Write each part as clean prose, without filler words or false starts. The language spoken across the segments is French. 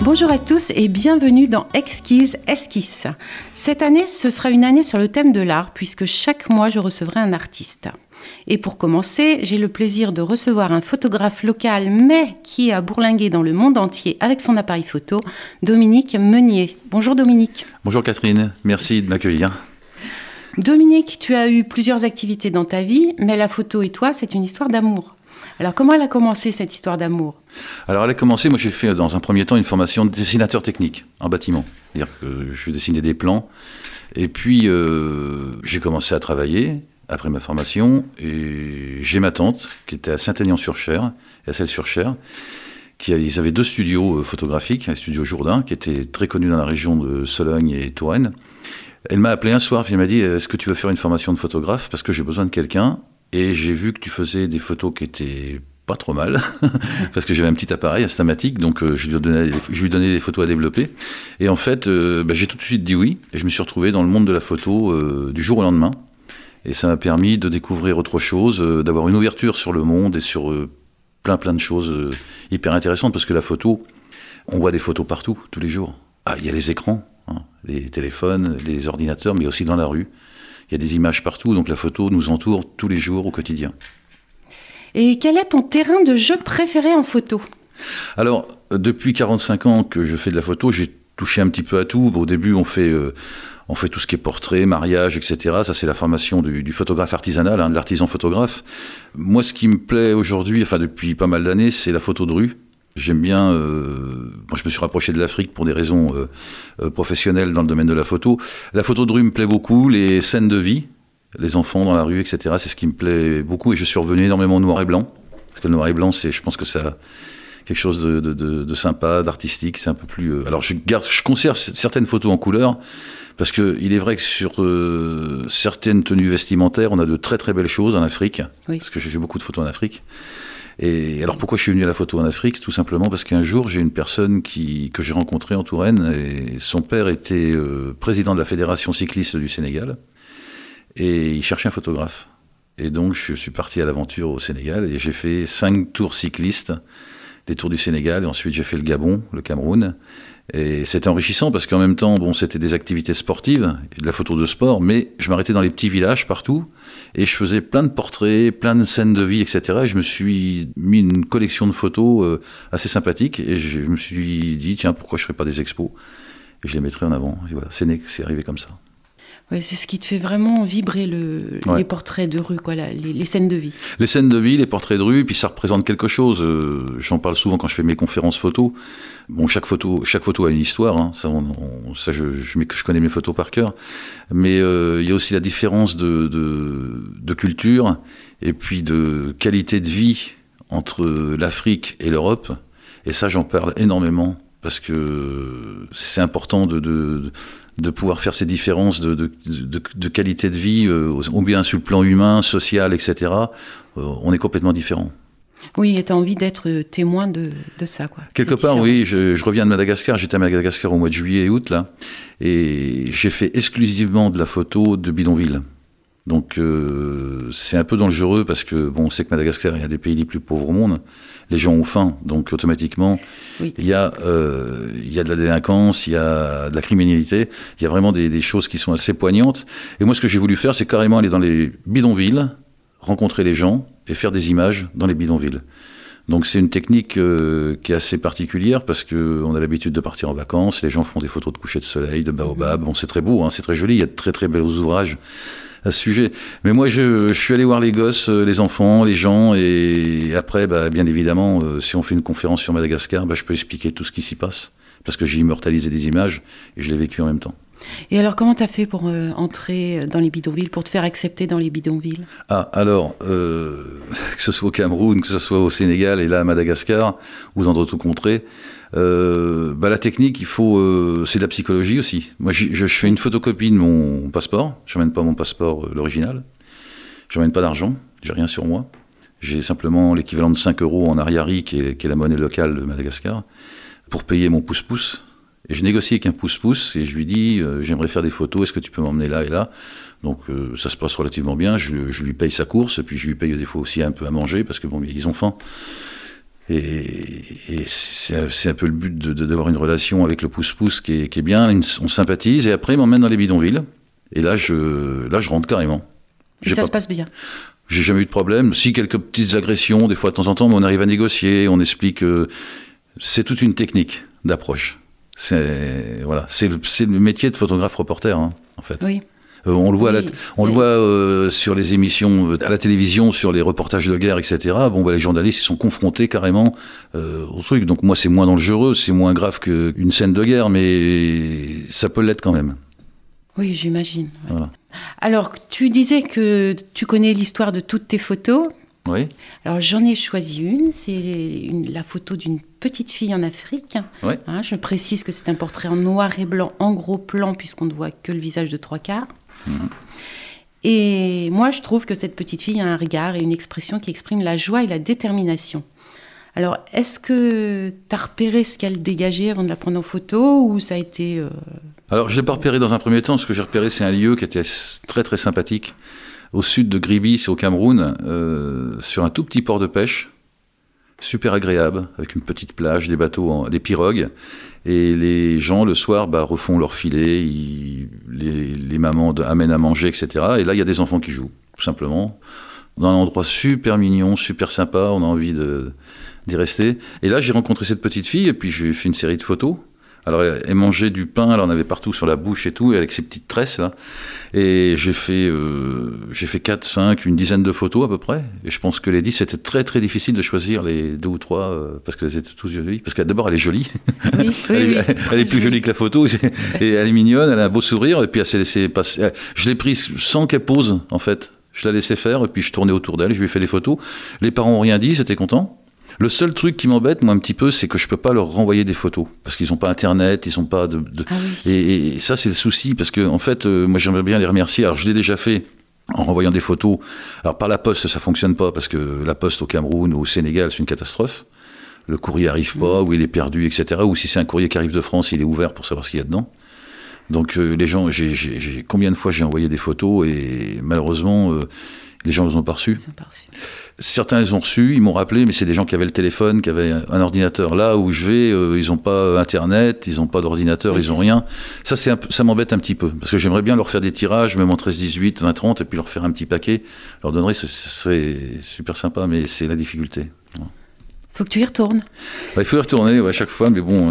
Bonjour à tous et bienvenue dans Exquise Esquisse. Cette année, ce sera une année sur le thème de l'art puisque chaque mois, je recevrai un artiste. Et pour commencer, j'ai le plaisir de recevoir un photographe local mais qui a bourlingué dans le monde entier avec son appareil photo, Dominique Meunier. Bonjour Dominique. Bonjour Catherine, merci de m'accueillir. Dominique, tu as eu plusieurs activités dans ta vie, mais la photo et toi, c'est une histoire d'amour. Alors, comment elle a commencé, cette histoire d'amour ? Alors, elle a commencé, moi j'ai fait dans un premier temps une formation de dessinateur technique en bâtiment. C'est-à-dire que je dessinais des plans. Et puis, j'ai commencé à travailler après ma formation. Et j'ai ma tante qui était à Saint-Aignan-sur-Cher, et à Celles-sur-Cher. Ils avaient 2 studios photographiques, un studio Jourdain, qui était très connu dans la région de Sologne et Touraine. Elle m'a appelé un soir, puis elle m'a dit « Est-ce que tu veux faire une formation de photographe ? Parce que j'ai besoin de quelqu'un. » Et j'ai vu que tu faisais des photos qui étaient pas trop mal, parce que j'avais un petit appareil instamatique, donc je lui donnais des photos à développer. Et en fait, j'ai tout de suite dit oui, et je me suis retrouvé dans le monde de la photo du jour au lendemain. Et ça m'a permis de découvrir autre chose, d'avoir une ouverture sur le monde et sur plein de choses hyper intéressantes, parce que la photo, on voit des photos partout, tous les jours. Ah, il y a les écrans, les téléphones, les ordinateurs, mais aussi dans la rue. Il y a des images partout, donc la photo nous entoure tous les jours au quotidien. Et quel est ton terrain de jeu préféré en photo ? Alors, depuis 45 ans que je fais de la photo, j'ai touché un petit peu à tout. Au début, on fait tout ce qui est portrait, mariage, etc. Ça, c'est la formation du photographe artisanal, de l'artisan photographe. Moi, ce qui me plaît aujourd'hui, depuis pas mal d'années, c'est la photo de rue. J'aime bien, moi je me suis rapproché de l'Afrique pour des raisons professionnelles dans le domaine de la photo. La photo de rue me plaît beaucoup, les scènes de vie, les enfants dans la rue, etc. C'est ce qui me plaît beaucoup et je suis revenu énormément au noir et blanc. Parce que le noir et blanc, je pense que ça quelque chose de sympa, d'artistique, c'est un peu plus... Alors je conserve certaines photos en couleur, parce qu'il est vrai que sur certaines tenues vestimentaires, on a de très très belles choses en Afrique, oui. Parce que j'ai fait beaucoup de photos en Afrique. Et alors pourquoi je suis venu à la photo en Afrique ? Tout simplement parce qu'un jour j'ai une personne que j'ai rencontrée en Touraine et son père était président de la fédération cycliste du Sénégal et il cherchait un photographe. Et donc je suis parti à l'aventure au Sénégal et j'ai fait 5 tours cyclistes, les tours du Sénégal et ensuite j'ai fait le Gabon, le Cameroun. Et c'était enrichissant parce qu'en même temps, c'était des activités sportives, de la photo de sport, mais je m'arrêtais dans les petits villages partout et je faisais plein de portraits, plein de scènes de vie, etc. Et je me suis mis une collection de photos assez sympathique et je me suis dit, tiens, pourquoi je ne ferais pas des expos ? Et je les mettrais en avant. Et voilà, c'est arrivé comme ça. Ouais, c'est ce qui te fait vraiment vibrer les portraits de rue, les scènes de vie. Les scènes de vie, les portraits de rue, puis ça représente quelque chose. J'en parle souvent quand je fais mes conférences photos. Bon, chaque photo a une histoire. Je connais mes photos par cœur. Mais il y a aussi la différence de culture et puis de qualité de vie entre l'Afrique et l'Europe. Et ça, j'en parle énormément parce que c'est important de pouvoir faire ces différences de qualité de vie, ou bien sur le plan humain, social, etc. On est complètement différents. Oui, et tu as envie d'être témoin de ça, quoi. Quelque part, oui. Je reviens de Madagascar. J'étais à Madagascar au mois de juillet et août, là. Et j'ai fait exclusivement de la photo de bidonville. Donc, c'est un peu dangereux parce que, on sait que Madagascar est un des pays les plus pauvres au monde. Les gens ont faim, donc automatiquement, oui. Il y a de la délinquance, il y a de la criminalité, il y a vraiment des choses qui sont assez poignantes. Et moi, ce que j'ai voulu faire, c'est carrément aller dans les bidonvilles, rencontrer les gens et faire des images dans les bidonvilles. Donc c'est une technique qui est assez particulière parce qu'on a l'habitude de partir en vacances, les gens font des photos de coucher de soleil, de baobab, c'est très beau, c'est très joli, il y a de très très bels ouvrages à ce sujet. Mais moi, je suis allé voir les gosses, les enfants, les gens, et après, bien évidemment, si on fait une conférence sur Madagascar, je peux expliquer tout ce qui s'y passe, parce que j'ai immortalisé des images, et je l'ai vécu en même temps. Et alors, comment tu as fait pour entrer dans les bidonvilles, pour te faire accepter dans les bidonvilles ? Ah, alors, que ce soit au Cameroun, que ce soit au Sénégal, et là à Madagascar, ou dans d'autres contrées, la technique, c'est de la psychologie aussi. Moi, je fais une photocopie de mon passeport. Je n'emmène pas mon passeport, l'original. Je n'emmène pas d'argent. J'ai rien sur moi. J'ai simplement l'équivalent de 5 € en ariari, qui est la monnaie locale de Madagascar, pour payer mon pouce-pouce. Et je négocie avec un pouce-pouce et je lui dis j'aimerais faire des photos, est-ce que tu peux m'emmener là et là ? Donc ça se passe relativement bien, je lui paye sa course, et puis je lui paye des fois aussi un peu à manger, parce que ils ont faim. Et c'est un peu le but d'avoir une relation avec le pouce-pouce qui est bien, on sympathise, et après il m'emmène dans les bidonvilles, et là je rentre carrément. Et ça se passe bien? J'ai jamais eu de problème, si quelques petites agressions, des fois de temps en temps, mais on arrive à négocier, on explique, c'est toute une technique d'approche. C'est le métier de photographe-reporter, hein, en fait. Oui. On le voit, sur les émissions à la télévision, sur les reportages de guerre, etc. Les journalistes ils sont confrontés carrément au truc. Donc moi, c'est moins dangereux, c'est moins grave qu'une scène de guerre, mais ça peut l'être quand même. Oui, j'imagine. Ouais. Voilà. Alors, tu disais que tu connais l'histoire de toutes tes photos. Oui. Alors, j'en ai choisi une. C'est la photo d'une petite fille en Afrique. Oui. Hein, je précise que c'est un portrait en noir et blanc, en gros plan, puisqu'on ne voit que le visage de 3/4. Et moi, je trouve que cette petite fille a un regard et une expression qui expriment la joie et la détermination. Alors, est-ce que tu as repéré ce qu'elle dégageait avant de la prendre en photo, ou ça a été... Alors, je ne l'ai pas repéré dans un premier temps. Ce que j'ai repéré, c'est un lieu qui était très très sympathique, au sud de Gribi, c'est au Cameroun, sur un tout petit port de pêche, super agréable, avec une petite plage, des bateaux, des pirogues. Et les gens, le soir, refont leur filet, les mamans amènent à manger, etc. Et là, il y a des enfants qui jouent, tout simplement. Dans un endroit super mignon, super sympa, on a envie d'y rester. Et là, j'ai rencontré cette petite fille, et puis j'ai fait une série de photos. Alors, elle mangeait du pain, elle en avait partout sur la bouche et tout, avec ses petites tresses, là. Et j'ai fait 4, 5, une dizaine de photos à peu près. Et je pense que les 10, c'était très, très difficile de choisir les 2 ou 3, parce qu'elles étaient toutes jolies. Parce que d'abord, elle est jolie. Oui, elle est plus jolie que la photo. Et elle est mignonne, elle a un beau sourire. Et puis, elle s'est laissée passer. Je l'ai prise sans qu'elle pose, en fait. Je la laissais faire, et puis je tournais autour d'elle, je lui ai fait les photos. Les parents n'ont rien dit, ils étaient contents. Le seul truc qui m'embête, moi, un petit peu, c'est que je peux pas leur renvoyer des photos. Parce qu'ils n'ont pas Internet, ils n'ont pas Ah oui. Et ça, c'est le souci, parce que, en fait, moi, j'aimerais bien les remercier. Alors, je l'ai déjà fait en renvoyant des photos. Alors, par la poste, ça fonctionne pas, parce que la poste au Cameroun ou au Sénégal, c'est une catastrophe. Le courrier arrive pas, ou il est perdu, etc. Ou si c'est un courrier qui arrive de France, il est ouvert pour savoir ce qu'il y a dedans. Donc, les gens, combien de fois j'ai envoyé des photos, et malheureusement, les gens ne les ont pas reçues. Certains les ont reçus, ils m'ont rappelé, mais c'est des gens qui avaient le téléphone, qui avaient un ordinateur. Là où je vais, ils n'ont pas Internet, ils n'ont pas d'ordinateur, ils n'ont rien. Ça m'embête un petit peu, parce que j'aimerais bien leur faire des tirages, même en 13, 18, 20, 30, et puis leur faire un petit paquet. Leur donnerais, ce serait super sympa, mais c'est la difficulté. Faut que tu y retournes. Il faut y retourner à chaque fois, mais bon...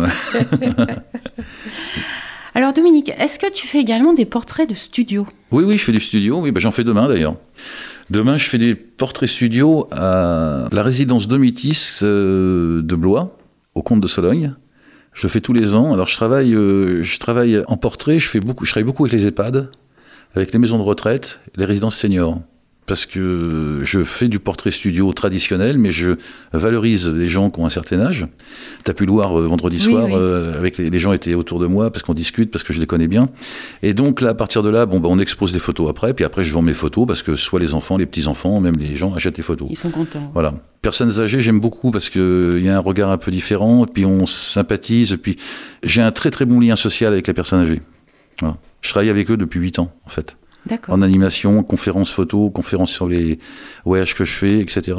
Alors Dominique, est-ce que tu fais également des portraits de studio? Oui, je fais du studio, oui, j'en fais demain d'ailleurs. Demain, je fais des portraits studio à la résidence Domitis de Blois, au Comte de Sologne. Je le fais tous les ans. Alors, je travaille en portrait, je travaille beaucoup avec les EHPAD, avec les maisons de retraite, les résidences seniors. Parce que je fais du portrait studio traditionnel, mais je valorise les gens qui ont un certain âge. Tu as pu le voir vendredi soir, avec les gens étaient autour de moi, parce qu'on discute, parce que je les connais bien. Et donc là, à partir de là, on expose des photos après, puis après je vends mes photos, parce que soit les enfants, les petits-enfants, même les gens achètent les photos. Ils sont contents. Voilà. Personnes âgées, j'aime beaucoup, parce qu'il y a un regard un peu différent, puis on sympathise, puis j'ai un très très bon lien social avec les personnes âgées. Voilà. Je travaille avec eux depuis 8 ans, en fait. D'accord. En animation, conférences photo, conférences sur les voyages que je fais, etc.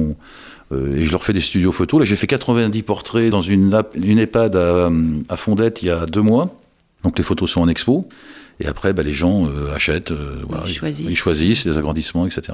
Et je leur fais des studios photos. Là, j'ai fait 90 portraits dans une EHPAD à Fondette il y a 2 mois. Donc les photos sont en expo. Et après, les gens achètent, ils choisissent les agrandissements, etc.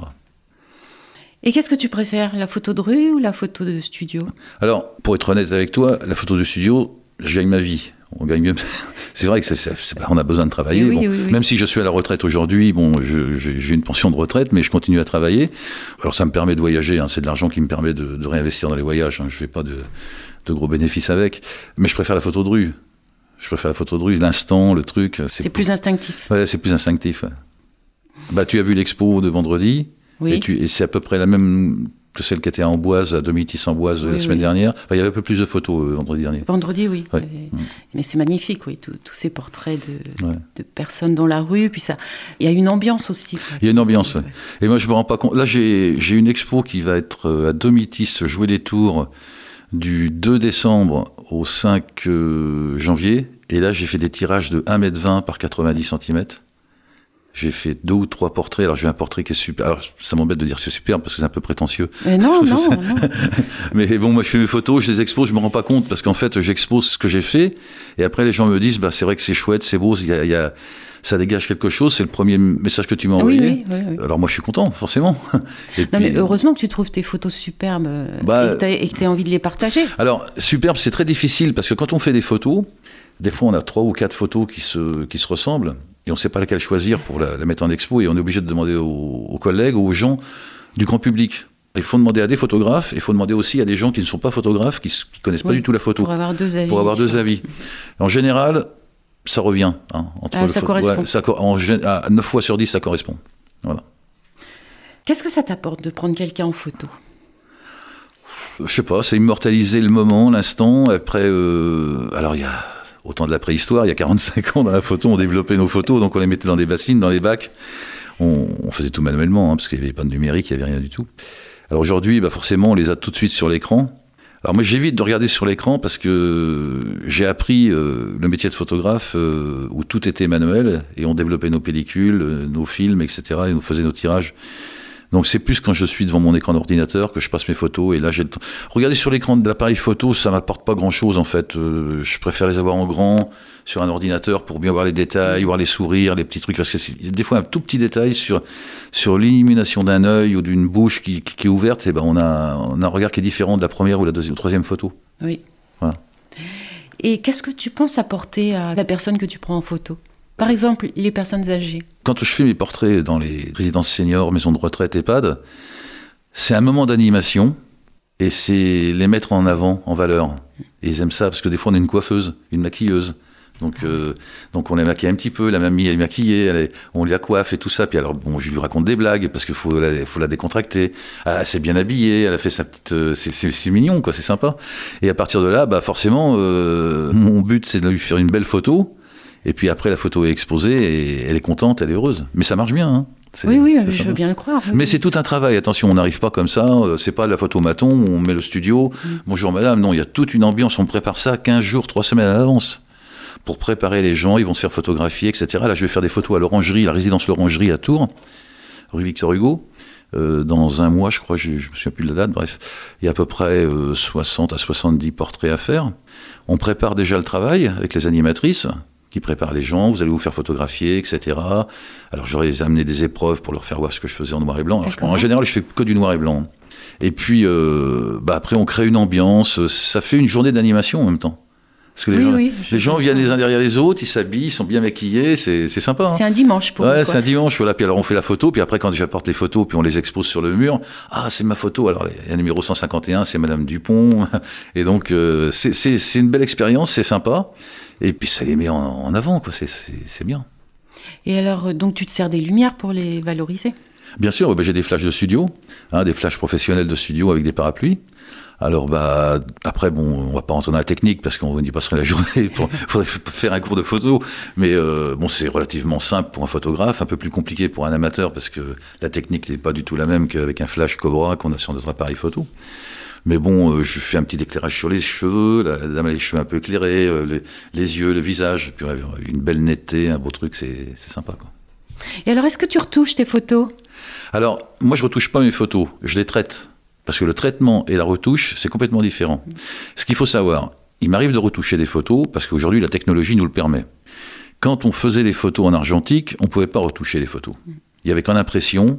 Et qu'est-ce que tu préfères, la photo de rue ou la photo de studio? Alors, pour être honnête avec toi, la photo de studio, je gagne ma vie. On gagne mieux. C'est vrai que on a besoin de travailler. Oui. Même si je suis à la retraite aujourd'hui, j'ai une pension de retraite, mais je continue à travailler. Alors ça me permet de voyager, c'est de l'argent qui me permet de réinvestir dans les voyages. Je ne fais pas de gros bénéfices avec. Mais je préfère la photo de rue. L'instant, le truc. C'est plus instinctif. Ouais, c'est plus instinctif. Ouais. Tu as vu l'expo de vendredi, oui. Et c'est à peu près la même que celle qui était à Amboise, à Domitis-Amboise la semaine dernière. Il y avait un peu plus de photos vendredi dernier. Vendredi, oui. Ouais. Mais c'est magnifique, oui, tous ces portraits de personnes dans la rue. Puis ça, il y a une ambiance aussi. Il y a une ambiance, ouais. Et moi, je me rends pas compte. Là, j'ai une expo qui va être à Domitis, jouer des tours, du 2 décembre au 5 janvier. Et là, j'ai fait des tirages de 1,20 m par 90 cm. J'ai fait 2 ou 3 portraits. Alors j'ai un portrait qui est super. Alors ça m'embête de dire que c'est superbe parce que c'est un peu prétentieux. Mais non. Mais bon, moi je fais mes photos, je les expose, je me rends pas compte parce qu'en fait j'expose ce que j'ai fait et après les gens me disent c'est vrai que c'est chouette, c'est beau, ça dégage quelque chose. C'est le premier message que tu m'as envoyé. Oui. Alors moi je suis content, forcément. Mais heureusement que tu trouves tes photos superbes et que tu as envie de les partager. Alors superbe, c'est très difficile parce que quand on fait des photos, des fois on a 3 ou 4 photos qui se ressemblent. Et on ne sait pas laquelle choisir pour la mettre en expo, et on est obligé de demander aux collègues ou aux gens du grand public. Il faut demander à des photographes, et il faut demander aussi à des gens qui ne sont pas photographes, qui ne connaissent pas du tout la photo. Pour avoir 2 avis. En général, ça revient. Ça correspond. À 9 fois sur 10, ça correspond. Voilà. Qu'est-ce que ça t'apporte de prendre quelqu'un en photo ? Je sais pas, c'est immortaliser le moment, l'instant. Après, alors il y a... Au temps de la préhistoire, il y a 45 ans, dans la photo, on développait nos photos, donc on les mettait dans des bassines, dans les bacs. On faisait tout manuellement, parce qu'il n'y avait pas de numérique, il n'y avait rien du tout. Alors aujourd'hui, forcément, on les a tout de suite sur l'écran. Alors moi, j'évite de regarder sur l'écran parce que j'ai appris le métier de photographe où tout était manuel, et on développait nos pellicules, nos films, etc., et on faisait nos tirages. Donc c'est plus quand je suis devant mon écran d'ordinateur que je passe mes photos, et là j'ai le temps. Regarder sur l'écran de l'appareil photo, ça m'apporte pas grand chose en fait. Je préfère les avoir en grand sur un ordinateur pour bien voir les détails, voir les sourires, les petits trucs, parce que y a des fois un tout petit détail sur l'illumination d'un œil ou d'une bouche qui est ouverte, et on a un regard qui est différent de la première ou la deuxième ou troisième photo. Oui. Voilà. Et qu'est-ce que tu penses apporter à la personne que tu prends en photo ? Par exemple, les personnes âgées. Quand je fais mes portraits dans les résidences seniors, maisons de retraite, EHPAD, c'est un moment d'animation et c'est les mettre en avant, en valeur. Et ils aiment ça parce que des fois on a une coiffeuse, une maquilleuse. Donc on les maquille un petit peu, la mamie elle est maquillée, on la coiffe et tout ça. Puis alors je lui raconte des blagues parce qu'il faut la décontracter. Ah, elle s'est bien habillée, elle a fait sa petite, c'est mignon quoi, c'est sympa. Et à partir de là, forcément, mon but c'est de lui faire une belle photo. Et puis après, la photo est exposée et elle est contente, elle est heureuse. Mais ça marche bien. Hein. Oui, je veux bien le croire. Oui. Mais c'est tout un travail. Attention, on n'arrive pas comme ça. C'est pas la photo maton, on met le studio. Bonjour madame. Non, il y a toute une ambiance. On prépare ça 15 jours, 3 semaines à l'avance. Pour préparer les gens, ils vont se faire photographier, etc. Là, je vais faire des photos à l'Orangerie, la résidence L'Orangerie à Tours, rue Victor Hugo. Dans un mois, je crois, je me souviens plus de la date, bref. Il y a à peu près 60 à 70 portraits à faire. On prépare déjà le travail avec les animatrices qui préparent les gens, vous allez vous faire photographier, etc. Alors j'aurais amené des épreuves pour leur faire voir ce que je faisais en noir et blanc. Alors, en général, je fais que du noir et blanc. Et puis, après, on crée une ambiance. Ça fait une journée d'animation en même temps. Parce que les gens viennent les uns derrière les autres, ils s'habillent, ils sont bien maquillés, c'est sympa. Hein. C'est un dimanche pour eux. Ouais, c'est un dimanche. Voilà. Puis alors on fait la photo, puis après quand j'apporte les photos, puis on les expose sur le mur. Ah, c'est ma photo. Alors il y a numéro 151, c'est Madame Dupont. Et donc c'est une belle expérience, c'est sympa. Et puis ça les met en avant, quoi. C'est bien. Et alors, donc tu te sers des lumières pour les valoriser ? Bien sûr, j'ai des flashs de studio, des flashs professionnels de studio avec des parapluies. Alors après on va pas rentrer dans la technique parce qu'on y passerait la journée. Faudrait faire un cours de photo, mais c'est relativement simple pour un photographe, un peu plus compliqué pour un amateur parce que la technique n'est pas du tout la même qu'avec un flash Cobra qu'on a sur notre appareil photo. Mais je fais un petit éclairage sur les cheveux, la dame a les cheveux un peu éclairés, les yeux, le visage, puis une belle netteté, un beau truc, c'est sympa, quoi. Et alors, est-ce que tu retouches tes photos ? Alors, moi je retouche pas mes photos, je les traite. Parce que le traitement et la retouche, c'est complètement différent. Ce qu'il faut savoir, il m'arrive de retoucher des photos, parce qu'aujourd'hui la technologie nous le permet. Quand on faisait des photos en argentique, on ne pouvait pas retoucher les photos. Il n'y avait qu'en impression,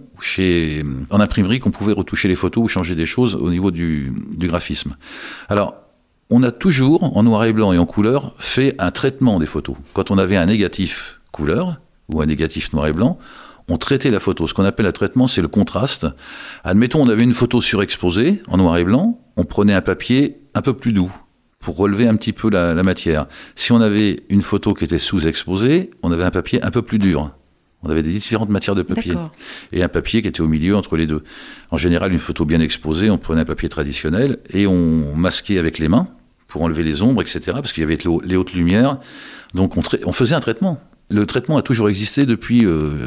en imprimerie, qu'on pouvait retoucher les photos ou changer des choses au niveau du graphisme. Alors, on a toujours, en noir et blanc et en couleur, fait un traitement des photos. Quand on avait un négatif couleur, ou un négatif noir et blanc, on traitait la photo. Ce qu'on appelle un traitement, c'est le contraste. Admettons, on avait une photo surexposée, en noir et blanc, on prenait un papier un peu plus doux, pour relever un petit peu la matière. Si on avait une photo qui était sous-exposée, on avait un papier un peu plus dur. On avait des différentes matières de papier. D'accord. Et un papier qui était au milieu entre les deux. En général, une photo bien exposée, on prenait un papier traditionnel et on masquait avec les mains pour enlever les ombres, etc. Parce qu'il y avait les hautes lumières. Donc on faisait un traitement. Le traitement a toujours existé depuis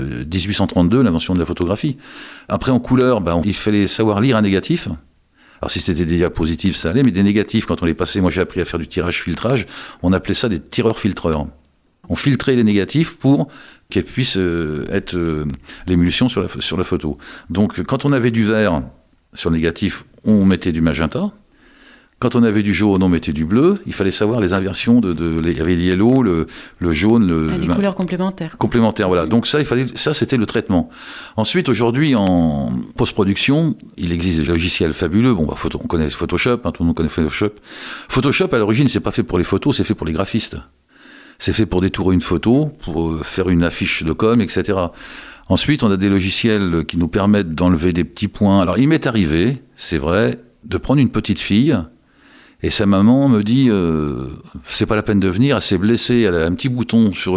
1832, l'invention de la photographie. Après, en couleur, il fallait savoir lire un négatif. Alors si c'était des diapositives, ça allait, mais des négatifs, quand on les passait, moi j'ai appris à faire du tirage-filtrage, on appelait ça des tireurs-filtreurs. On filtrait les négatifs pour qu'elles puissent être l'émulsion sur la photo. Donc quand on avait du vert sur le négatif, on mettait du magenta. Quand on avait du jaune, on mettait du bleu. Il fallait savoir les inversions il y avait le yellow, le jaune, les couleurs complémentaires. Complémentaires, voilà. Donc ça, c'était le traitement. Ensuite, aujourd'hui, en post-production, il existe des logiciels fabuleux. Bon, on connaît Photoshop, tout le monde connaît Photoshop. Photoshop, à l'origine, c'est pas fait pour les photos, c'est fait pour les graphistes. C'est fait pour détourer une photo, pour faire une affiche de com, etc. Ensuite, on a des logiciels qui nous permettent d'enlever des petits points. Alors, il m'est arrivé, c'est vrai, de prendre une petite fille. Et sa maman me dit, c'est pas la peine de venir, elle s'est blessée, elle a un petit bouton sur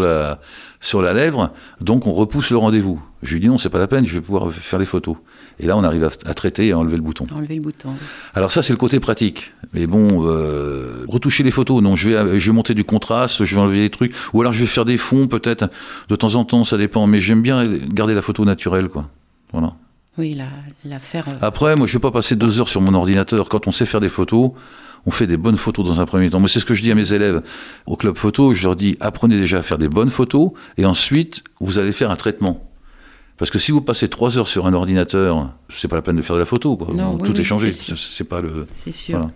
la lèvre, donc on repousse le rendez-vous. Je lui dis non, c'est pas la peine, je vais pouvoir faire les photos. Et là, on arrive à traiter et à enlever le bouton. Enlever le bouton. Oui. Alors ça, c'est le côté pratique. Mais bon, retoucher les photos, non, je vais monter du contraste, je vais enlever des trucs, ou alors je vais faire des fonds peut-être, de temps en temps, ça dépend. Mais j'aime bien garder la photo naturelle, quoi. Voilà. Oui, la faire... Après, moi, je vais pas passer 2 heures sur mon ordinateur. Quand on sait faire des photos, on fait des bonnes photos dans un premier temps. Moi, c'est ce que je dis à mes élèves au club photo. Je leur dis, apprenez déjà à faire des bonnes photos, et ensuite, vous allez faire un traitement. Parce que si vous passez 3 heures sur un ordinateur, c'est pas la peine de faire de la photo, quoi. Non, tout est changé. C'est pas le... C'est sûr. Voilà.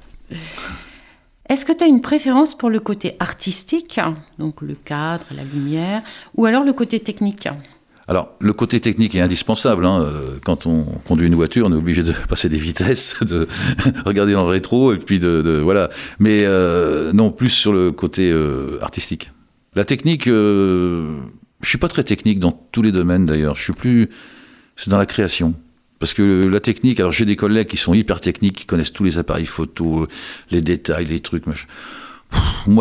Est-ce que tu as une préférence pour le côté artistique, donc le cadre, la lumière, ou alors le côté technique ? Alors, le côté technique est indispensable. Quand on conduit une voiture, on est obligé de passer des vitesses, de regarder dans le rétro, et puis voilà. Mais non, plus sur le côté artistique. La technique, je suis pas très technique dans tous les domaines d'ailleurs. C'est dans la création. Parce que la technique, alors j'ai des collègues qui sont hyper techniques, qui connaissent tous les appareils photo, les détails, les trucs. Moi,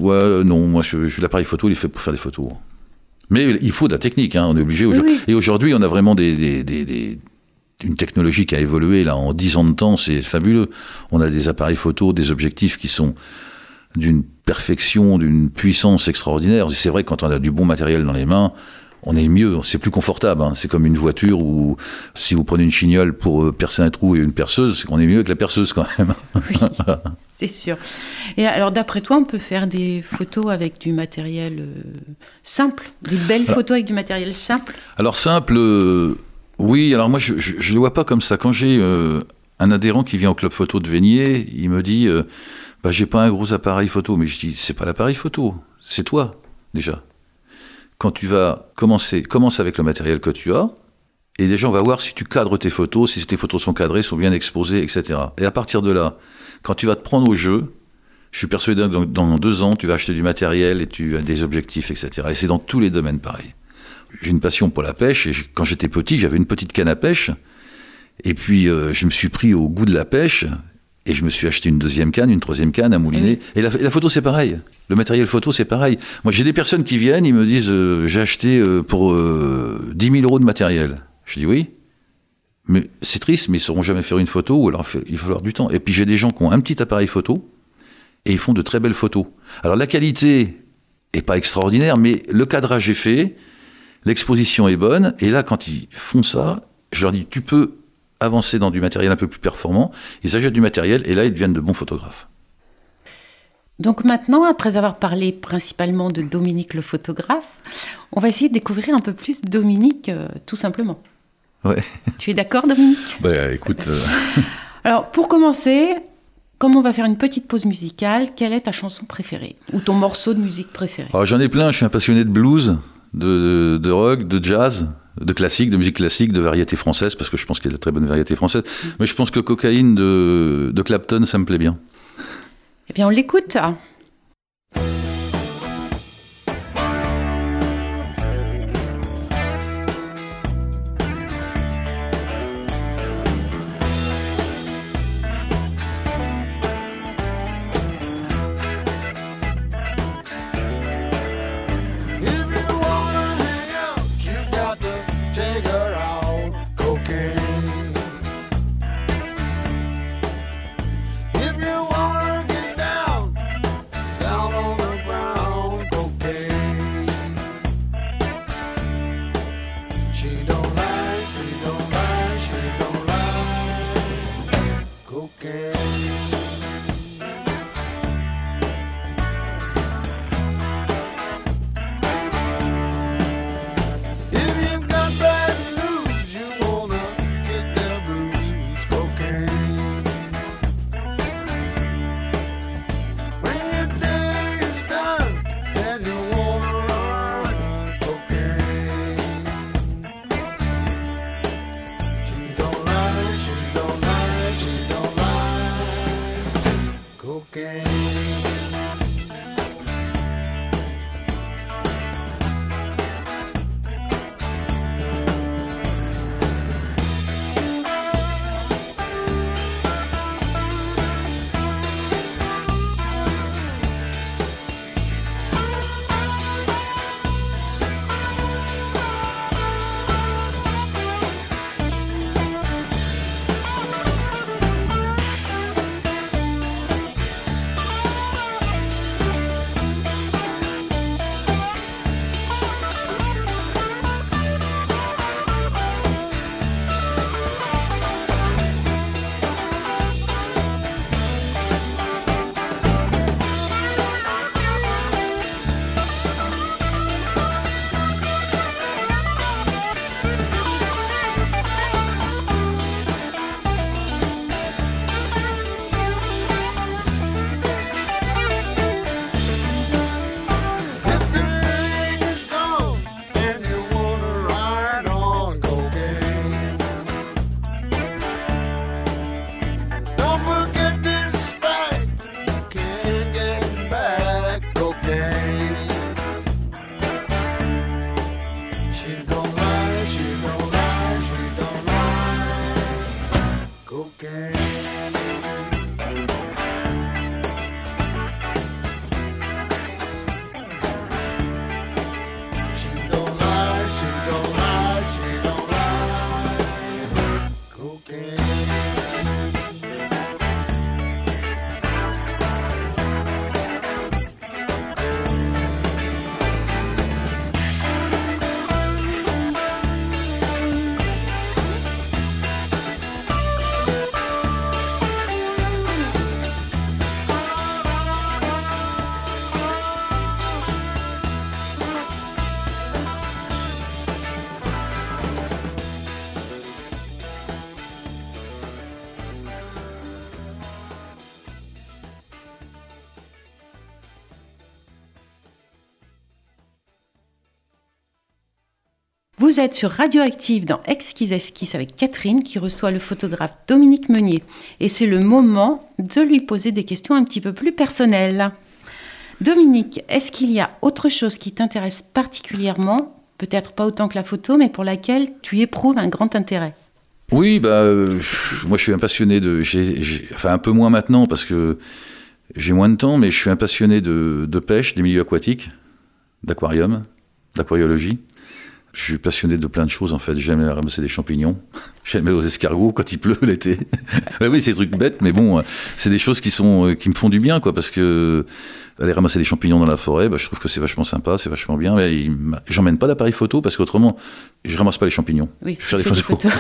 l'appareil photo, il est fait pour faire des photos. Mais il faut de la technique, on est obligé. Oui. Et aujourd'hui, on a vraiment une technologie qui a évolué là, en 10 ans de temps, c'est fabuleux. On a des appareils photo, des objectifs qui sont d'une perfection, d'une puissance extraordinaire. C'est vrai que quand on a du bon matériel dans les mains, on est mieux, c'est plus confortable. C'est comme une voiture où, si vous prenez une chignole pour percer un trou et une perceuse, c'est qu'on est mieux que la perceuse quand même. Oui. C'est sûr. Et alors, d'après toi, on peut faire des photos avec du matériel simple, des belles photos avec du matériel simple ? Alors, simple, oui. Alors, moi, je ne le vois pas comme ça. Quand j'ai un adhérent qui vient au club photo de Vénier, il me dit j'ai pas un gros appareil photo. Mais je dis, c'est pas l'appareil photo, c'est toi, déjà. Quand tu vas commence avec le matériel que tu as, et déjà, on va voir si tu cadres tes photos, si tes photos sont cadrées, sont bien exposées, etc. Et à partir de là, quand tu vas te prendre au jeu, je suis persuadé que dans 2 ans, tu vas acheter du matériel et tu as des objectifs, etc. Et c'est dans tous les domaines pareil. J'ai une passion pour la pêche, et quand j'étais petit, j'avais une petite canne à pêche, et puis je me suis pris au goût de la pêche, et je me suis acheté une 2e canne, une 3e canne, un moulinet. Et la photo, c'est pareil. Le matériel photo, c'est pareil. Moi, j'ai des personnes qui viennent, ils me disent j'ai acheté pour 10 000 euros de matériel. Je dis oui. Mais c'est triste, mais ils ne sauront jamais faire une photo, ou alors il va falloir du temps. Et puis j'ai des gens qui ont un petit appareil photo, et ils font de très belles photos. Alors la qualité n'est pas extraordinaire, mais le cadrage est fait, l'exposition est bonne, et là, quand ils font ça, je leur dis, tu peux avancer dans du matériel un peu plus performant, ils achètent du matériel, et là, ils deviennent de bons photographes. Donc maintenant, après avoir parlé principalement de Dominique le photographe, on va essayer de découvrir un peu plus Dominique, tout simplement. Ouais. Tu es d'accord, Dominique ? Écoute... Alors, pour commencer, comme on va faire une petite pause musicale, quelle est ta chanson préférée ? Ou ton morceau de musique préféré ? Alors, j'en ai plein, je suis un passionné de blues, de rock, de jazz, de classique, de musique classique, de variété française, parce que je pense qu'il y a de très bonnes variétés françaises. Mais je pense que Cocaïne de Clapton, ça me plaît bien. Eh bien, on l'écoute. Vous êtes sur Radioactive dans Exquise Esquisse avec Catherine qui reçoit le photographe Dominique Meunier. Et c'est le moment de lui poser des questions un petit peu plus personnelles. Dominique, est-ce qu'il y a autre chose qui t'intéresse particulièrement, peut-être pas autant que la photo, mais pour laquelle tu éprouves un grand intérêt ? Oui, moi je suis un passionné enfin un peu moins maintenant parce que j'ai moins de temps, mais je suis un passionné de pêche, des milieux aquatiques, d'aquarium, d'aquariologie. Je suis passionné de plein de choses en fait. J'aime ramasser des champignons, j'aime aller aux escargots quand il pleut l'été. Oui, c'est des trucs bêtes, mais bon, c'est des choses qui me font du bien, quoi, parce que aller ramasser des champignons dans la forêt, je trouve que c'est vachement sympa, c'est vachement bien. Mais j'emmène pas d'appareil photo parce qu'autrement, je ramasse pas les champignons. Oui, je vais faire des photos.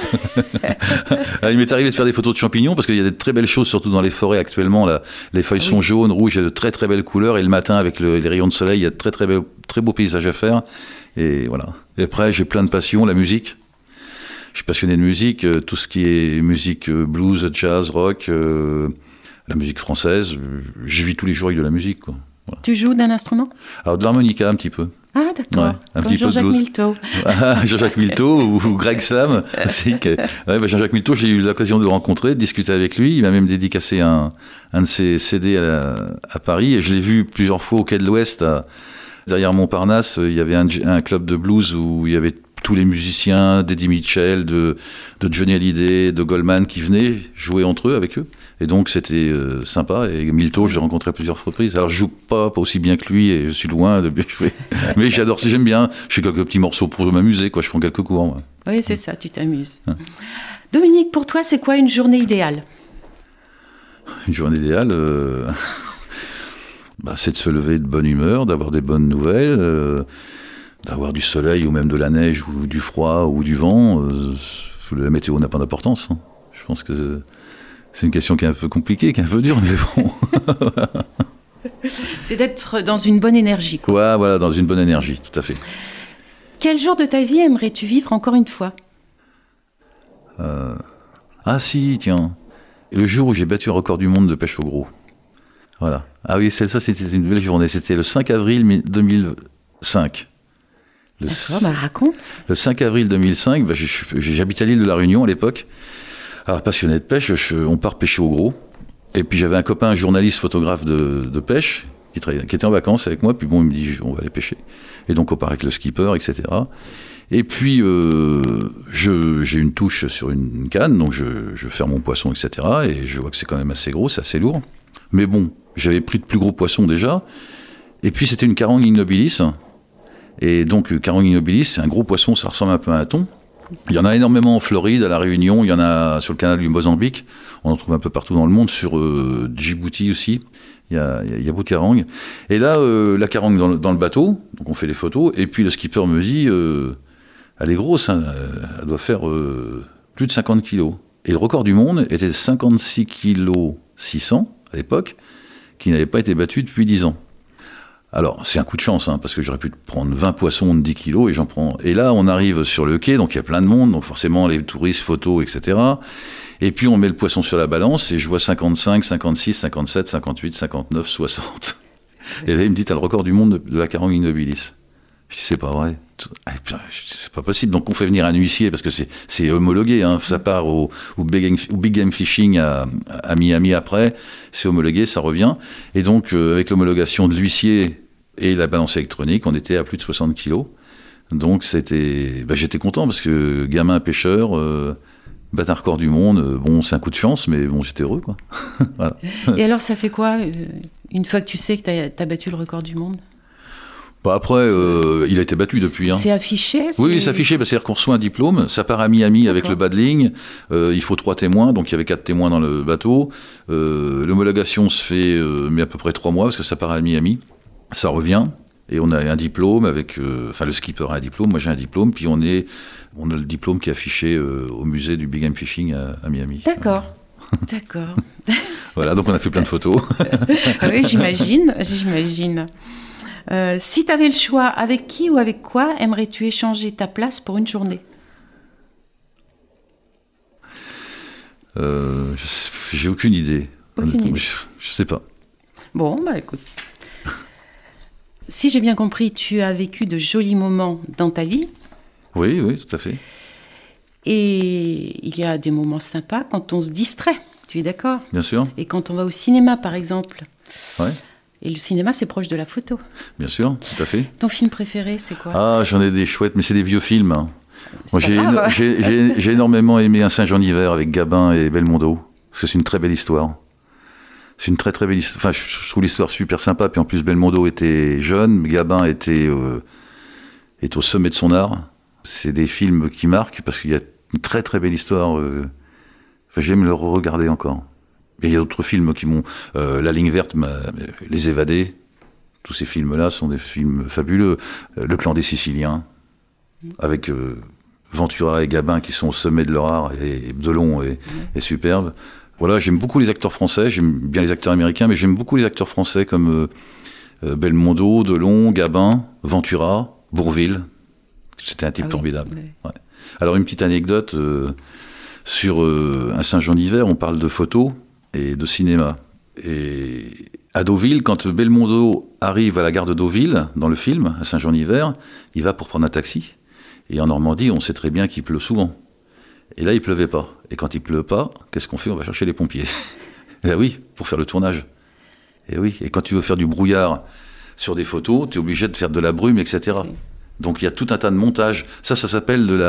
Il m'est arrivé de faire des photos de champignons parce qu'il y a des très belles choses, surtout dans les forêts actuellement. Là, les feuilles sont jaunes, rouges, il y a de très très belles couleurs. Et le matin, avec les rayons de soleil, il y a de très beaux paysages à faire. Et voilà. Et après, j'ai plein de passions, la musique. Je suis passionné de musique, tout ce qui est musique blues, jazz, rock, la musique française. Je vis tous les jours avec de la musique, quoi. Voilà. Tu joues d'un instrument ? Alors de l'harmonica un petit peu. Ah d'accord. Ouais, un petit Jean-Jacques peu de blues. Milteau. Jean-Jacques Milteau ou Greg Slam. Jean-Jacques Milteau, j'ai eu l'occasion de le rencontrer, de discuter avec lui. Il m'a même dédicacé un de ses CD à Paris. Et je l'ai vu plusieurs fois au Quai de l'Ouest. Derrière Montparnasse, il y avait un club de blues où il y avait tous les musiciens, d'Eddie Mitchell, de Johnny Hallyday, de Goldman qui venaient jouer entre eux avec eux. Et donc c'était sympa. Et Milteau, je l'ai rencontré à plusieurs reprises. Alors je joue pas aussi bien que lui et je suis loin de bien jouer. Mais j'adore, j'aime bien. Je fais quelques petits morceaux pour m'amuser, quoi. Je prends quelques cours. Moi. Oui, c'est ça, tu t'amuses. Dominique, pour toi, c'est quoi une journée idéale ? Une journée idéale, c'est de se lever de bonne humeur, d'avoir des bonnes nouvelles, d'avoir du soleil ou même de la neige ou du froid ou du vent. La météo n'a pas d'importance. Hein. Je pense que c'est une question qui est un peu compliquée, qui est un peu dure, mais bon. C'est d'être dans une bonne énergie, quoi. Ouais, voilà, dans une bonne énergie, tout à fait. Quel jour de ta vie aimerais-tu vivre encore une fois ? Ah si, tiens. Le jour où j'ai battu un record du monde de pêche au gros. Voilà. Ah oui, ça, c'était une belle journée. C'était le 5 avril 2005. D'accord, raconte. Le 5 avril 2005, j'habitais à l'île de la Réunion à l'époque. Alors, passionné de pêche, on part pêcher au gros. Et puis, j'avais un copain, un journaliste photographe de pêche, qui était en vacances avec moi. Puis bon, il me dit, on va aller pêcher. Et donc, on part avec le skipper, etc. Et puis, j'ai une touche sur une canne, donc je ferme mon poisson, etc. Et je vois que c'est quand même assez gros, c'est assez lourd. Mais bon, j'avais pris de plus gros poissons déjà. Et puis, c'était une carangue innobilis. Et donc, carangue innobilis, c'est un gros poisson, ça ressemble un peu à un thon. Il y en a énormément en Floride, à La Réunion, il y en a sur le canal du Mozambique. On en trouve un peu partout dans le monde, sur Djibouti aussi. Il y a beaucoup de carangues. Et là, la carangue dans le bateau, donc on fait les photos. Et puis, le skipper me dit... elle est grosse, hein, elle doit faire plus de 50 kilos. Et le record du monde était de 56 kilos 600 à l'époque, qui n'avait pas été battu depuis 10 ans. Alors, c'est un coup de chance, hein, parce que j'aurais pu prendre 20 poissons de 10 kilos et j'en prends. Et là, on arrive sur le quai, donc il y a plein de monde, donc forcément les touristes, photos, etc. Et puis on met le poisson sur la balance et je vois 55, 56, 57, 58, 59, 60. Et là, il me dit, t'as le record du monde de la carangue innobilis. Je dis, c'est pas vrai. C'est pas possible. Donc on fait venir un huissier parce que c'est homologué. Hein. Ça part au Big Game Fishing à Miami après. C'est homologué, ça revient. Et donc avec l'homologation de l'huissier et la balance électronique, on était à plus de 60 kilos. Donc j'étais content parce que gamin pêcheur, battre un record du monde, bon, c'est un coup de chance, mais bon, j'étais heureux, quoi. Voilà. Et alors, ça fait quoi, une fois que tu sais que tu as battu le record du monde? Bah après, il a été battu depuis. Hein. C'est affiché? Oui, c'est affiché, c'est-à-dire qu'on reçoit un diplôme, ça part à Miami avec le bas de ligne, il faut 3 témoins, donc il y avait 4 témoins dans le bateau. L'homologation se fait, mais à peu près 3 mois, parce que ça part à Miami, ça revient, et on a un diplôme avec, enfin le skipper a un diplôme, moi j'ai un diplôme, puis on a le diplôme qui est affiché au musée du Big Game Fishing à Miami. D'accord, d'accord. Voilà, donc on a fait plein de photos. Oui, j'imagine. Si tu avais le choix, avec qui ou avec quoi aimerais-tu échanger ta place pour une journée? J'ai aucune idée. Je sais pas. Bon, bah écoute. Si j'ai bien compris, tu as vécu de jolis moments dans ta vie. Oui, tout à fait. Et il y a des moments sympas quand on se distrait, tu es d'accord? Bien sûr. Et quand on va au cinéma, par exemple. Ouais. Et le cinéma, c'est proche de la photo. Bien sûr, tout à fait. Ton film préféré, c'est quoi? Ah, j'en ai des chouettes, mais c'est des vieux films. Hein. Moi, Grave. j'ai énormément aimé Un Saint-Jean d'hiver avec Gabin et Belmondo, parce que c'est une très belle histoire. C'est une très très belle histoire. Enfin, je trouve l'histoire super sympa. Puis en plus, Belmondo était jeune, Gabin est au sommet de son art. C'est des films qui marquent, parce qu'il y a une très très belle histoire. Enfin, j'aime le regarder encore. Et il y a d'autres films qui m'ont... La ligne verte, Les Évadés, tous ces films-là sont des films fabuleux. Le Clan des Siciliens, avec Ventura et Gabin qui sont au sommet de leur art, et Delon est superbe. Voilà, j'aime beaucoup les acteurs français, j'aime bien les acteurs américains, mais j'aime beaucoup les acteurs français comme Belmondo, Delon, Gabin, Ventura, Bourvil. C'était un type formidable. Oui. Ouais. Alors une petite anecdote sur Un Saint-Jean d'hiver, on parle de photos et de cinéma. Et à Deauville, quand Belmondo arrive à la gare de Deauville, dans le film, à Saint-Jean d'hiver, il va pour prendre un taxi. Et en Normandie, on sait très bien qu'il pleut souvent. Et là, il pleuvait pas. Et quand il pleut pas, qu'est-ce qu'on fait? On va chercher les pompiers. Et oui, pour faire le tournage. Et oui, et quand tu veux faire du brouillard sur des photos, tu es obligé de faire de la brume, etc. Oui. Donc il y a tout un tas de montages. Ça s'appelle de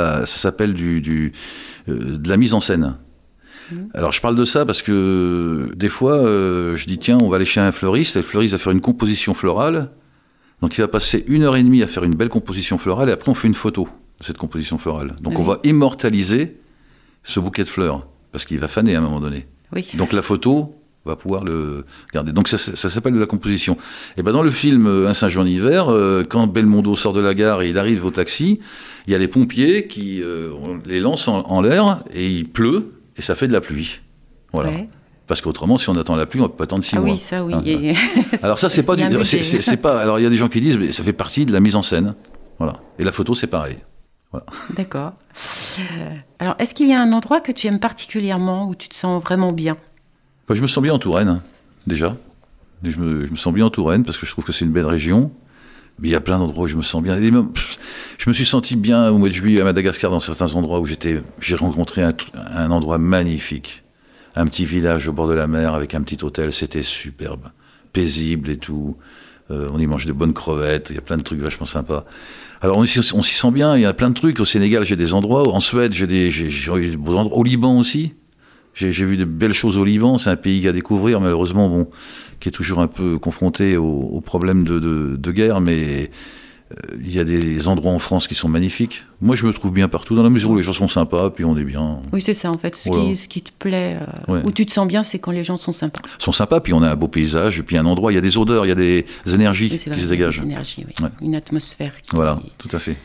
la mise en scène. Alors je parle de ça parce que des fois, je dis tiens, on va aller chez un fleuriste, et le fleuriste va faire une composition florale, donc il va passer 1h30 à faire une belle composition florale, et après on fait une photo de cette composition florale. Donc on va immortaliser ce bouquet de fleurs, parce qu'il va faner à un moment donné. Oui. Donc la photo va pouvoir le garder. Donc ça s'appelle de la composition. Et ben dans le film Un Saint-Jean d'hiver, quand Belmondo sort de la gare et il arrive au taxi, il y a les pompiers qui on les lancent en l'air, et il pleut, et ça fait de la pluie. Voilà. Ouais. Parce qu'autrement, si on attend la pluie, on ne peut pas attendre 6 mois. Oui, ça, oui. Alors ça, c'est pas du... c'est pas... Alors il y a des gens qui disent, mais ça fait partie de la mise en scène. Voilà. Et la photo, c'est pareil. Voilà. D'accord. Alors, est-ce qu'il y a un endroit que tu aimes particulièrement, où tu te sens vraiment bien? Je me sens bien en Touraine, déjà. Je me sens bien en Touraine, parce que je trouve que c'est une belle région. Mais il y a plein d'endroits où je me sens bien. Je me suis senti bien au mois de juillet à Madagascar, dans certains endroits où j'ai rencontré un endroit magnifique. Un petit village au bord de la mer avec un petit hôtel, c'était superbe. Paisible et tout. On y mange de bonnes crevettes, il y a plein de trucs vachement sympas. Alors on s'y sent bien, il y a plein de trucs. Au Sénégal, j'ai des endroits. En Suède, j'ai des beaux endroits. Au Liban aussi. J'ai vu de belles choses au Liban. C'est un pays à découvrir, malheureusement, bon, qui est toujours un peu confronté aux problèmes de guerre, mais il y a des endroits en France qui sont magnifiques. Moi, je me trouve bien partout, dans la mesure où les gens sont sympas, puis on est bien. Oui, c'est ça, en fait. Ce qui te plaît, ouais. Où tu te sens bien, c'est quand les gens sont sympas. Sont sympas, puis on a un beau paysage, puis un endroit, il y a des odeurs, il y a des énergies qui se dégagent. Des énergies, oui. Ouais. Une atmosphère. Voilà, tout à fait.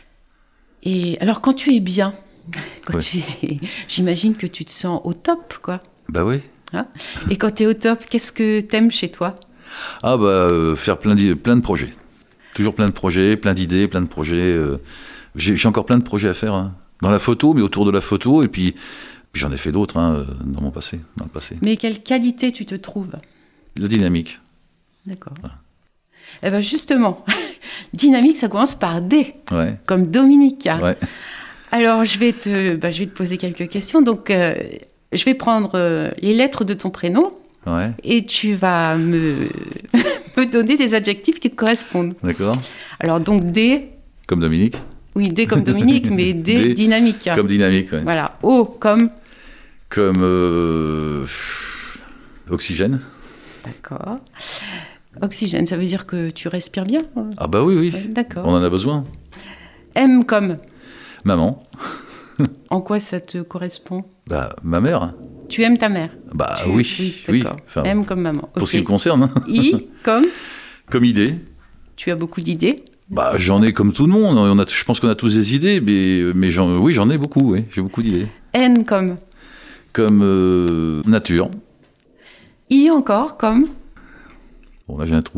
Et alors, quand tu es bien, j'imagine que tu te sens au top, quoi. Bah oui. Hein? Et quand tu es au top, qu'est-ce que t'aimes chez toi? Ah bah, faire plein de projets. Toujours plein de projets, plein d'idées, plein de projets. J'ai encore plein de projets à faire, hein. Dans la photo, mais autour de la photo, et puis j'en ai fait d'autres dans le passé. Mais quelle qualité tu te trouves? La dynamique. D'accord. Voilà. Eh ben justement, dynamique, ça commence par D, ouais. Comme Dominique. Ouais. Alors, je vais te poser quelques questions. Donc, je vais prendre les lettres de ton prénom. Ouais. Et tu vas me donner des adjectifs qui te correspondent. D'accord. Alors, donc, D. Comme Dominique. Oui, D comme Dominique, mais D, D dynamique. Comme dynamique, oui. Voilà. O comme... Comme oxygène. D'accord. Oxygène, ça veut dire que tu respires bien? Ah bah oui, oui. Ouais, d'accord. On en a besoin. M comme... Maman. En quoi ça te correspond? Bah, ma mère. Tu aimes ta mère? Bah oui, oui. D'accord. Enfin, M comme maman. pour Ok. ce qui me concerne. I comme... Comme idée. Tu as beaucoup d'idées? Bah, j'en ai comme tout le monde. Je pense qu'on a tous des idées, mais oui, j'en ai beaucoup. Oui. J'ai beaucoup d'idées. N comme... Comme nature. I encore comme... Bon, là, j'ai un trou.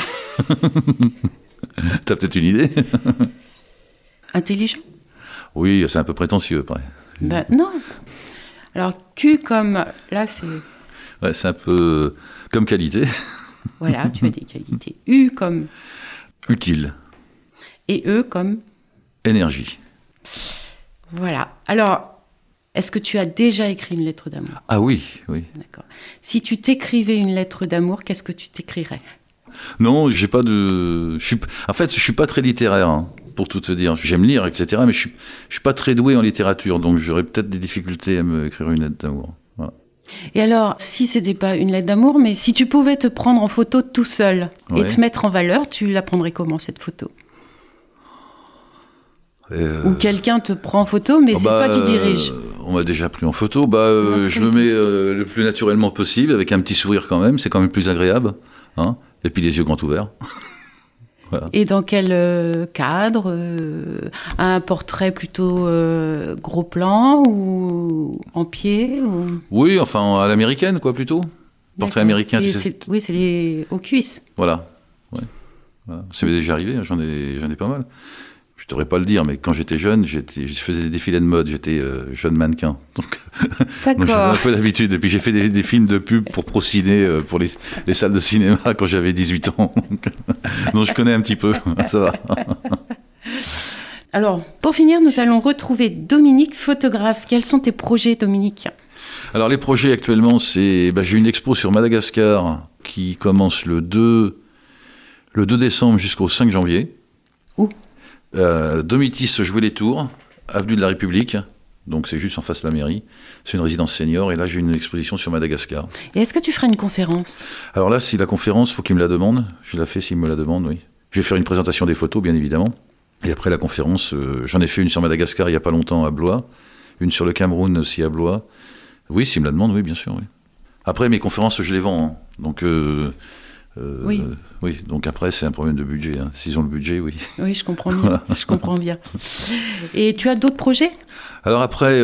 T'as peut-être une idée? Intelligent? Oui, c'est un peu prétentieux, après. Ben, non. Alors, Q comme... Là, c'est... Ouais, c'est un peu comme qualité. Voilà, tu as des qualités. U comme... Utile. Et E comme... Énergie. Voilà. Alors, est-ce que tu as déjà écrit une lettre d'amour? Ah oui, oui. D'accord. Si tu t'écrivais une lettre d'amour, qu'est-ce que tu t'écrirais? Non, j'ai pas de... En fait, je suis pas très littéraire, hein, pour tout te dire. J'aime lire, etc., mais je suis pas très doué en littérature, donc j'aurais peut-être des difficultés à me écrire une lettre d'amour. Voilà. Et alors, si c'était pas une lettre d'amour, mais si tu pouvais te prendre en photo tout seul et Ouais. te mettre en valeur, tu la prendrais comment, cette photo? Ou quelqu'un te prend en photo, mais c'est toi qui dirige. On m'a déjà pris en photo. Je me mets le plus naturellement possible, avec un petit sourire quand même. C'est quand même plus agréable. Hein, et puis les yeux grands ouverts. Voilà. Et dans quel cadre? Un portrait plutôt gros plan ou en pied ou... Oui, enfin à l'américaine, quoi, plutôt. Portrait D'accord. américain, tu sais. Oui, c'est les aux cuisses. Voilà. Ouais. Voilà. Ça m'est déjà arrivé, j'en ai pas mal. Je devrais pas le dire, mais quand j'étais jeune, je faisais des défilés de mode, j'étais jeune mannequin. Donc j'avais un D'accord. peu l'habitude. Et puis j'ai fait des films de pub pour Prociner, pour les salles de cinéma quand j'avais 18 ans. Donc je connais un petit peu, ça va. Alors, pour finir, nous allons retrouver Dominique, photographe. Quels sont tes projets, Dominique? Alors les projets actuellement, j'ai une expo sur Madagascar qui commence le 2 décembre jusqu'au 5 janvier. Où? Domitis jouer les tours, avenue de la République, donc c'est juste en face de la mairie. C'est une résidence senior et là j'ai une exposition sur Madagascar. Et est-ce que tu feras une conférence? Alors là, si la conférence, faut qu'il me la demande. Je la fais s'il me la demande, oui. Je vais faire une présentation des photos, bien évidemment. Et après la conférence, j'en ai fait une sur Madagascar il n'y a pas longtemps à Blois, une sur le Cameroun aussi à Blois. Oui, s'il me la demande, oui, bien sûr. Oui. Après, mes conférences, je les vends. Hein. Donc, Oui. Oui, donc après, c'est un problème de budget. Hein. S'ils ont le budget, oui. Oui, je comprends bien. Je comprends bien. Et tu as d'autres projets? Alors après,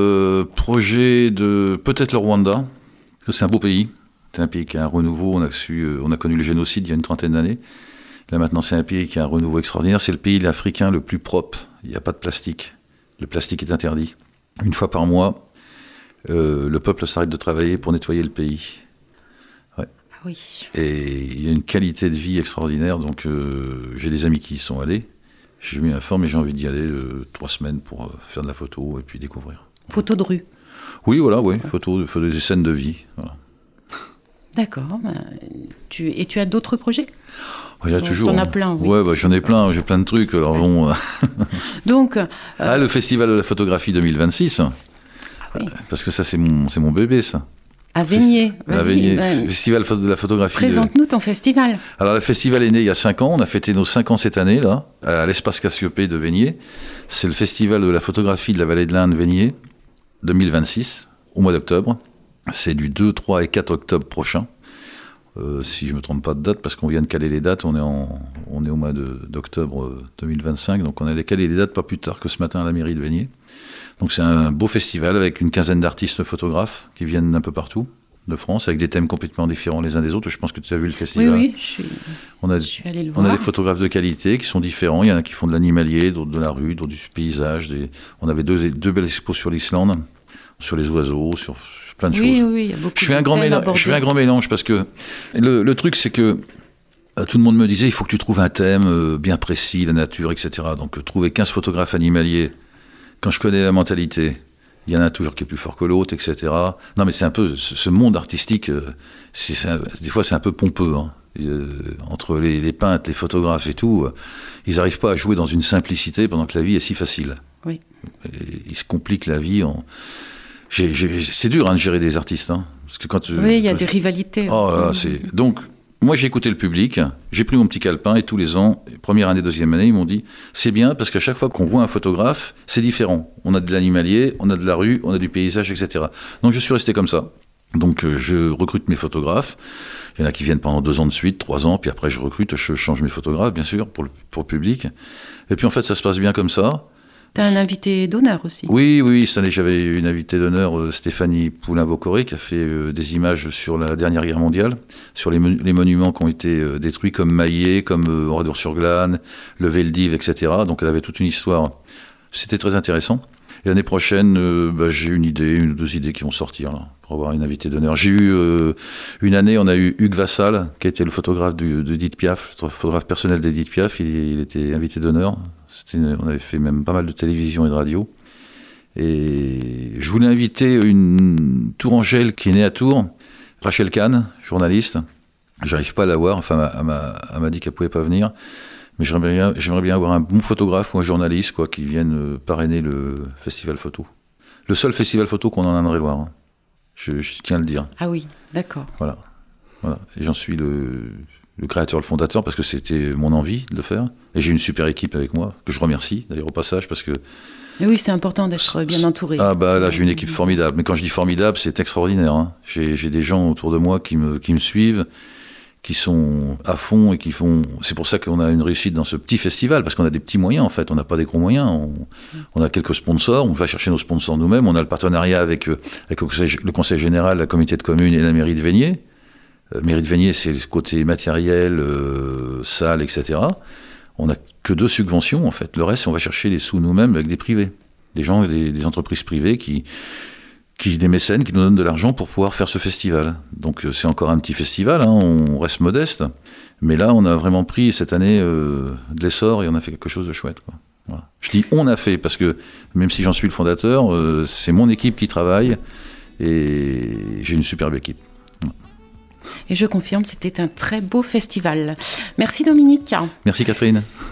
projet de peut-être le Rwanda. C'est un beau pays. C'est un pays qui a un renouveau. On a connu le génocide il y a une trentaine d'années. Là maintenant, c'est un pays qui a un renouveau extraordinaire. C'est le pays africain le plus propre. Il n'y a pas de plastique. Le plastique est interdit. Une fois par mois, le peuple s'arrête de travailler pour nettoyer le pays. Ouais. Ah oui. Et il y a une qualité de vie extraordinaire. Donc j'ai des amis qui y sont allés. Je m'y informe et j'ai envie d'y aller 3 semaines pour faire de la photo et puis découvrir. Photo de rue. Oui, voilà, oui. Photo des scènes de vie. Voilà. D'accord. Et tu as d'autres projets? Il y a toujours. T'en as plein, oui. Ouais, j'en ai plein, j'ai plein de trucs. Alors bon. Donc. Le Festival de la photographie 2026. Ah oui. Parce que ça, c'est mon bébé, ça. À Vénier. À Vénier. Festival de la photographie. Présente-nous ton festival. Alors, le festival est né il y a 5 ans. On a fêté nos 5 ans cette année, là, à l'espace Cassiopée de Vénier. C'est le Festival de la photographie de la vallée de l'Inde, Vénier, 2026, au mois d'octobre. C'est du 2, 3 et 4 octobre prochain. Si je ne me trompe pas de date, parce qu'on vient de caler les dates, on est au mois d'octobre 2025, donc on allait caler les dates pas plus tard que ce matin à la mairie de Vénier. Donc c'est un beau festival avec une quinzaine d'artistes photographes qui viennent d'un peu partout de France, avec des thèmes complètement différents les uns des autres. Je pense que tu as vu le festival. Oui, je suis allée le on voir. a des photographes de qualité qui sont différents. Il y en a qui font de l'animalier, d'autres de la rue, d'autres du paysage. On avait deux belles expos sur l'Islande, sur les oiseaux, sur plein de choses. Oui, il y a beaucoup Je fais un grand mélange parce que le truc, c'est que tout le monde me disait il faut que tu trouves un thème bien précis, la nature, etc. Donc trouver 15 photographes animaliers, quand je connais la mentalité, il y en a toujours qui est plus fort que l'autre, etc. Non, mais c'est un peu ce monde artistique. Des fois, c'est un peu pompeux. Hein. Entre les peintres, les photographes et tout, ils n'arrivent pas à jouer dans une simplicité pendant que la vie est si facile. Oui. Et ils se compliquent la vie. C'est dur de gérer des artistes. Parce que oui, il y a des rivalités. Oh là, Donc, moi, j'ai écouté le public, j'ai pris mon petit calepin et tous les ans, première année, deuxième année, ils m'ont dit c'est bien parce qu'à chaque fois qu'on voit un photographe, c'est différent. On a de l'animalier, on a de la rue, on a du paysage, etc. Donc, je suis resté comme ça. Donc, je recrute mes photographes. Il y en a qui viennent pendant 2 ans de suite, 3 ans, puis après, je recrute, je change mes photographes, bien sûr, pour le public. Et puis, en fait, ça se passe bien comme ça. Tu as un invité d'honneur aussi. Oui, cette année j'avais une invitée d'honneur, Stéphanie Poulain-Bocoré, qui a fait des images sur la dernière guerre mondiale, sur les monuments qui ont été détruits, comme Maillet, comme Oradour-sur-Glane, le Veldiv, etc. Donc elle avait toute une histoire. C'était très intéressant. Et l'année prochaine, j'ai une ou 2 idées qui vont sortir là, pour avoir une invitée d'honneur. J'ai eu une année, on a eu Hugues Vassal, qui a été le photographe d'Edith Piaf, le photographe personnel d'Edith Piaf. Il était invité d'honneur. On avait fait même pas mal de télévision et de radio. Et je voulais inviter une Tourangelle qui est née à Tours, Rachel Kahn, journaliste. J'arrive pas à la voir, enfin elle m'a dit qu'elle pouvait pas venir. Mais j'aimerais bien avoir un bon photographe ou un journaliste qui vienne parrainer le festival photo. Le seul festival photo qu'on en a en Eure-et-Loire. Je tiens à le dire. Ah oui, d'accord. Voilà. Et j'en suis le créateur, le fondateur, parce que c'était mon envie de le faire. Et j'ai une super équipe avec moi, que je remercie d'ailleurs au passage, parce que... Et oui, c'est important d'être bien entouré. Ah là, j'ai une équipe formidable. Mais quand je dis formidable, c'est extraordinaire. J'ai des gens autour de moi qui me suivent, qui sont à fond et qui font... C'est pour ça qu'on a une réussite dans ce petit festival, parce qu'on a des petits moyens en fait, on n'a pas des gros moyens. On a quelques sponsors, on va chercher nos sponsors nous-mêmes, on a le partenariat avec le conseil général, la communauté de communes et la mairie de Vaigné. Mairie de Vaigné, c'est le côté matériel, salle, etc. On n'a que 2 subventions en fait, le reste on va chercher les sous nous-mêmes avec des privés. Des gens, des entreprises privées des mécènes qui nous donnent de l'argent pour pouvoir faire ce festival. Donc c'est encore un petit festival, on reste modeste, mais là on a vraiment pris cette année de l'essor et on a fait quelque chose de chouette. Voilà. Je dis on a fait parce que même si j'en suis le fondateur, c'est mon équipe qui travaille et j'ai une superbe équipe. Et je confirme, c'était un très beau festival. Merci Dominique. Merci Catherine.